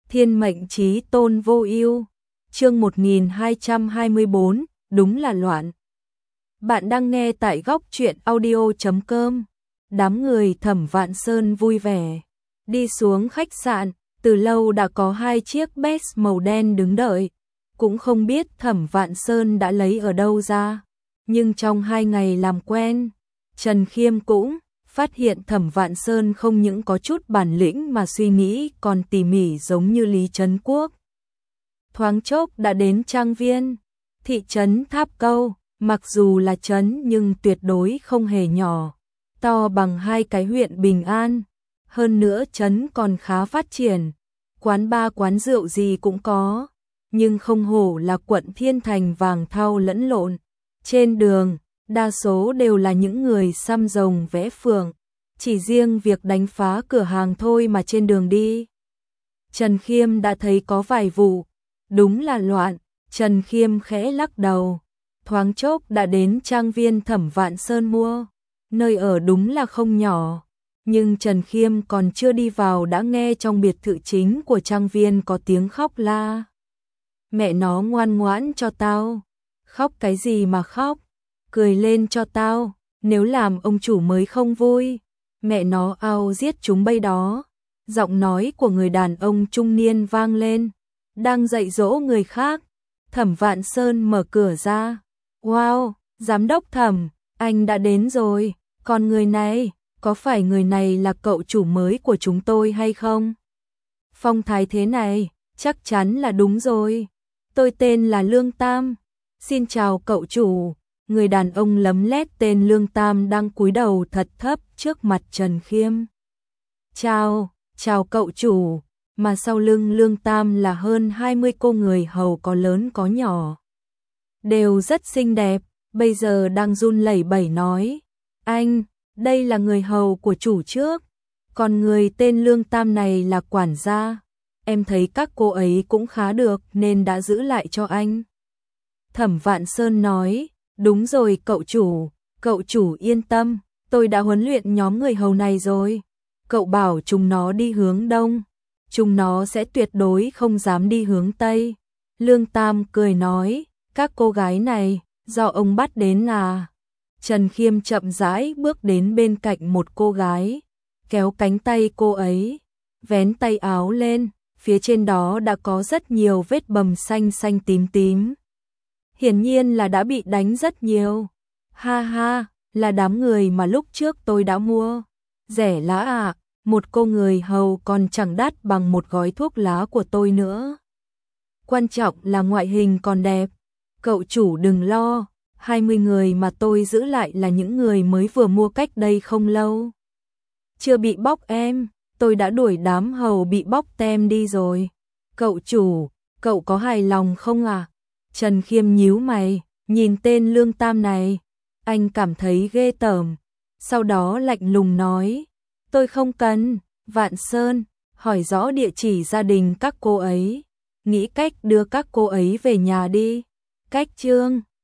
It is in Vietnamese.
Thiên mệnh chí tôn vô ưu. Chương 1224, đúng là loạn. Bạn đang nghe tại góc truyện audio.com. Đám người Thẩm Vạn Sơn vui vẻ đi xuống khách sạn, từ lâu đã có 2 chiếc Benz màu đen đứng đợi, cũng không biết Thẩm Vạn Sơn đã lấy ở đâu ra, nhưng trong 2 ngày làm quen, Trần Khiêm cũng phát hiện Thẩm Vạn Sơn không những có chút bản lĩnh mà suy nghĩ còn tỉ mỉ giống như Lý Trấn Quốc. Thoáng chốc đã đến trang viên, thị trấn Tháp Câu, mặc dù là trấn nhưng tuyệt đối không hề nhỏ, to bằng 2 cái huyện Bình An, hơn nữa trấn còn khá phát triển, quán bar quán rượu gì cũng có, nhưng không hổ là quận Thiên Thành vàng thau lẫn lộn, trên đường đa số đều là những người xăm rồng vẽ phượng, chỉ riêng việc đánh phá cửa hàng thôi mà trên đường đi Trần Khiêm đã thấy có vài vụ, đúng là loạn. Trần Khiêm khẽ lắc đầu, thoáng chốc đã đến trang viên Thẩm Vạn Sơn mua, nơi ở đúng là không nhỏ, nhưng Trần Khiêm còn chưa đi vào đã nghe trong biệt thự chính của trang viên có tiếng khóc la. Mẹ nó ngoan ngoãn cho tao, khóc cái gì mà khóc, cười lên cho tao, nếu làm ông chủ mới không vui, mẹ nó ao giết chúng bây đó. Giọng nói của người đàn ông trung niên vang lên, đang dạy dỗ người khác. Thẩm Vạn Sơn mở cửa ra. Wow, giám đốc Thẩm, anh đã đến rồi, còn người này, có phải người này là cậu chủ mới của chúng tôi hay không? Phong thái thế này, chắc chắn là đúng rồi. Tôi tên là Lương Tam. Xin chào cậu chủ. Người đàn ông lấm lét tên Lương Tam đang cúi đầu thật thấp trước mặt Trần Khiêm. Chào cậu chủ. Mà sau lưng Lương Tam là hơn 20 cô người hầu có lớn có nhỏ. Đều rất xinh đẹp, bây giờ đang run lẩy bẩy nói. Anh, đây là người hầu của chủ trước, còn người tên Lương Tam này là quản gia. Em thấy các cô ấy cũng khá được nên đã giữ lại cho anh. Thẩm Vạn Sơn nói, đúng rồi cậu chủ yên tâm, tôi đã huấn luyện nhóm người hầu này rồi. Cậu bảo chúng nó đi hướng đông, chúng nó sẽ tuyệt đối không dám đi hướng tây. Lương Tam cười nói, các cô gái này, do ông bắt đến à? Trần Khiêm chậm rãi bước đến bên cạnh một cô gái, kéo cánh tay cô ấy, vén tay áo lên, phía trên đó đã có rất nhiều vết bầm xanh xanh tím tím. Hiển nhiên là đã bị đánh rất nhiều. Ha ha, là đám người mà lúc trước tôi đã mua. Rẻ lá à, một cô người hầu còn chẳng đắt bằng một gói thuốc lá của tôi nữa. Quan trọng là ngoại hình còn đẹp. Cậu chủ đừng lo, 20 người mà tôi giữ lại là những người mới vừa mua cách đây không lâu. Chưa bị bóc em, tôi đã đuổi đám hầu bị bóc tem đi rồi. Cậu chủ, cậu có hài lòng không à? Trần Khiêm nhíu mày, nhìn tên Lương Tam này, anh cảm thấy ghê tởm. Sau đó lạnh lùng nói, tôi không cần. Vạn Sơn, hỏi rõ địa chỉ gia đình các cô ấy, nghĩ cách đưa các cô ấy về nhà đi. Cách trương,